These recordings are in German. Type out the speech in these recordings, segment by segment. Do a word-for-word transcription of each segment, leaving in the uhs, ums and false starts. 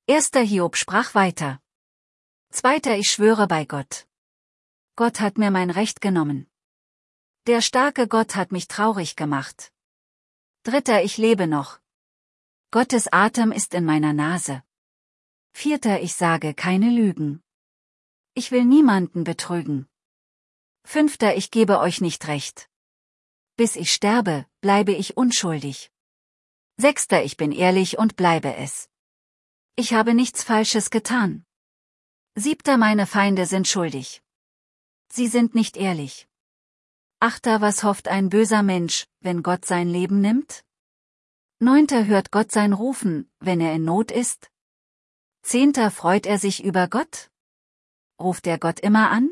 Erster Hiob sprach weiter. Zweiter ich schwöre bei Gott. Gott hat mir mein Recht genommen. Der starke Gott hat mich traurig gemacht. Dritter ich lebe noch. Gottes Atem ist in meiner Nase. Vierter ich sage keine Lügen. Ich will niemanden betrügen. Fünfter ich gebe euch nicht recht. Bis ich sterbe, bleibe ich unschuldig. Sechster ich bin ehrlich und bleibe es. Ich habe nichts Falsches getan. Siebter meine Feinde sind schuldig. Sie sind nicht ehrlich. Achter was hofft ein böser Mensch, wenn Gott sein Leben nimmt? Neunter hört Gott sein Rufen, wenn er in Not ist? Zehnter freut er sich über Gott? Ruft er Gott immer an?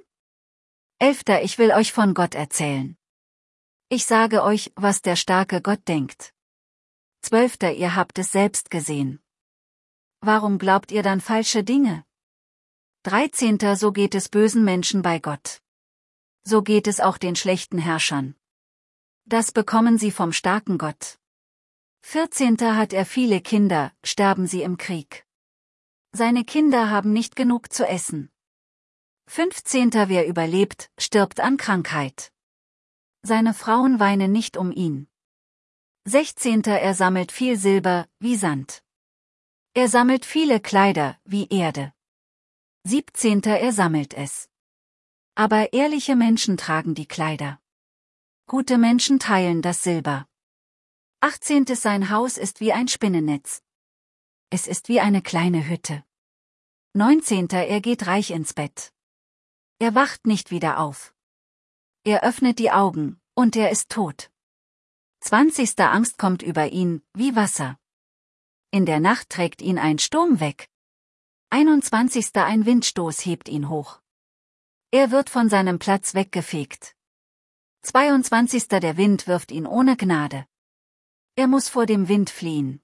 Elfter ich will euch von Gott erzählen. Ich sage euch, was der starke Gott denkt. Zwölfter ihr habt es selbst gesehen. Warum glaubt ihr dann falsche Dinge? Dreizehnter so geht es bösen Menschen bei Gott. So geht es auch den schlechten Herrschern. Das bekommen sie vom starken Gott. Vierzehnter hat er viele Kinder, sterben sie im Krieg. Seine Kinder haben nicht genug zu essen. Fünfzehnter wer überlebt, stirbt an Krankheit. Seine Frauen weinen nicht um ihn. Sechzehnter er sammelt viel Silber, wie Sand. Er sammelt viele Kleider, wie Erde. Siebzehnter er sammelt es. Aber ehrliche Menschen tragen die Kleider. Gute Menschen teilen das Silber. Achtzehntes sein Haus ist wie ein Spinnennetz. Es ist wie eine kleine Hütte. Neunzehnter er geht reich ins Bett. Er wacht nicht wieder auf. Er öffnet die Augen, und er ist tot. Zwanzigster Angst kommt über ihn, wie Wasser. In der Nacht trägt ihn ein Sturm weg. Einundzwanzigster ein Windstoß hebt ihn hoch. Er wird von seinem Platz weggefegt. Zweiundzwanzigster der Wind wirft ihn ohne Gnade. Er muss vor dem Wind fliehen.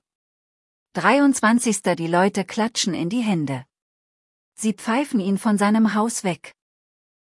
Dreiundzwanzigster die Leute klatschen in die Hände. Sie pfeifen ihn von seinem Haus weg.